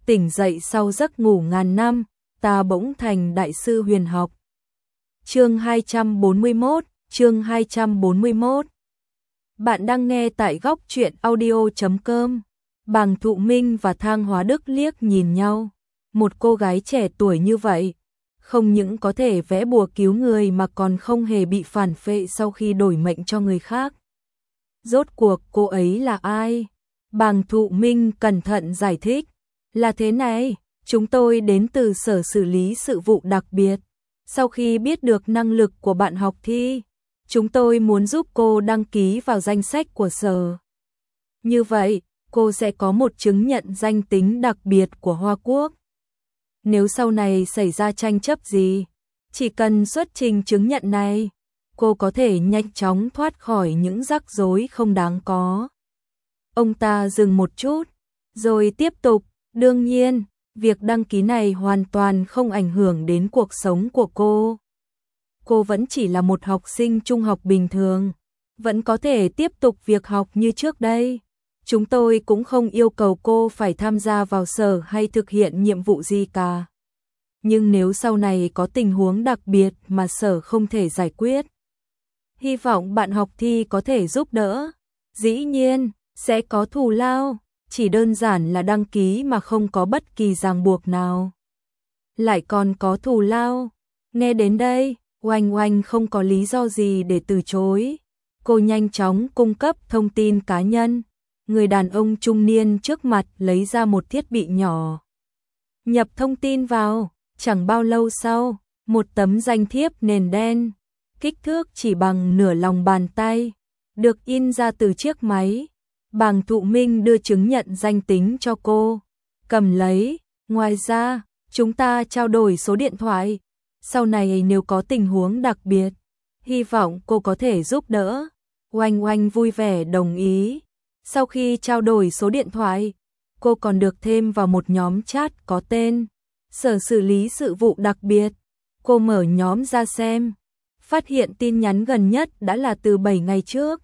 tỉnh dậy sau giấc ngủ ngàn năm, ta bỗng thành đại sư huyền học. Chương 241, chương 241. Bạn đang nghe tại góc truyện audio.com. Bàng Thụ Minh và Thang Hóa Đức liếc nhìn nhau. Một cô gái trẻ tuổi như vậy, không những có thể vẽ bùa cứu người mà còn không hề bị phản phệ sau khi đổi mệnh cho người khác. Rốt cuộc cô ấy là ai? Bàng Thụ Minh cẩn thận giải thích. Là thế này, chúng tôi đến từ Sở Xử lý Sự vụ Đặc biệt. Sau khi biết được năng lực của bạn học thi, chúng tôi muốn giúp cô đăng ký vào danh sách của Sở. Như vậy, cô sẽ có một chứng nhận danh tính đặc biệt của Hoa Quốc. Nếu sau này xảy ra tranh chấp gì, chỉ cần xuất trình chứng nhận này, cô có thể nhanh chóng thoát khỏi những rắc rối không đáng có. Ông ta dừng một chút, rồi tiếp tục, đương nhiên, việc đăng ký này hoàn toàn không ảnh hưởng đến cuộc sống của cô. Cô vẫn chỉ là một học sinh trung học bình thường, vẫn có thể tiếp tục việc học như trước đây. Chúng tôi cũng không yêu cầu cô phải tham gia vào sở hay thực hiện nhiệm vụ gì cả. Nhưng nếu sau này có tình huống đặc biệt mà sở không thể giải quyết, hy vọng bạn học thi có thể giúp đỡ. Dĩ nhiên, sẽ có thù lao, chỉ đơn giản là đăng ký mà không có bất kỳ ràng buộc nào. Lại còn có thù lao. Nghe đến đây, Oanh Oanh không có lý do gì để từ chối. Cô nhanh chóng cung cấp thông tin cá nhân. Người đàn ông trung niên trước mặt lấy ra một thiết bị nhỏ. Nhập thông tin vào, chẳng bao lâu sau, một tấm danh thiếp nền đen, kích thước chỉ bằng nửa lòng bàn tay, được in ra từ chiếc máy. Bàng Thụ Minh đưa chứng nhận danh tính cho cô, cầm lấy. Ngoài ra, chúng ta trao đổi số điện thoại. Sau này nếu có tình huống đặc biệt, hy vọng cô có thể giúp đỡ. Oanh Oanh vui vẻ đồng ý. Sau khi trao đổi số điện thoại, cô còn được thêm vào một nhóm chat có tên Sở Xử lý Sự vụ Đặc biệt. Cô mở nhóm ra xem, phát hiện tin nhắn gần nhất đã là từ 7 ngày trước.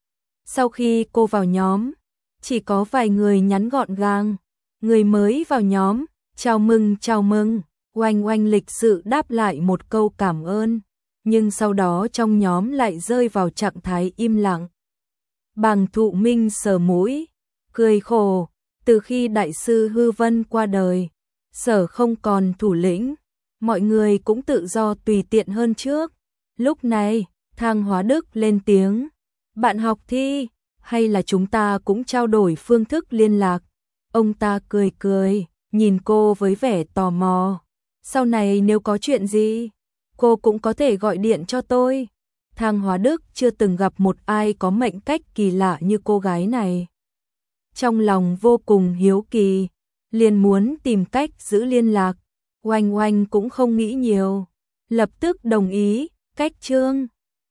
Sau khi cô vào nhóm, chỉ có vài người nhắn gọn gàng. Người mới vào nhóm, chào mừng, chào mừng. Oanh Oanh lịch sự đáp lại một câu cảm ơn, nhưng sau đó trong nhóm lại rơi vào trạng thái im lặng. Bàng Thụ Minh sờ mũi, cười khổ. Từ khi đại sư Hư Vân qua đời, sở không còn thủ lĩnh, mọi người cũng tự do tùy tiện hơn trước. Lúc này, Thang Hóa Đức lên tiếng. Bạn học thi, hay là chúng ta cũng trao đổi phương thức liên lạc? Ông ta cười cười, nhìn cô với vẻ tò mò. Sau này nếu có chuyện gì, cô cũng có thể gọi điện cho tôi. Thang Hóa Đức chưa từng gặp một ai có mệnh cách kỳ lạ như cô gái này. Trong lòng vô cùng hiếu kỳ, liền muốn tìm cách giữ liên lạc. Oanh Oanh cũng không nghĩ nhiều, lập tức đồng ý. Cách chương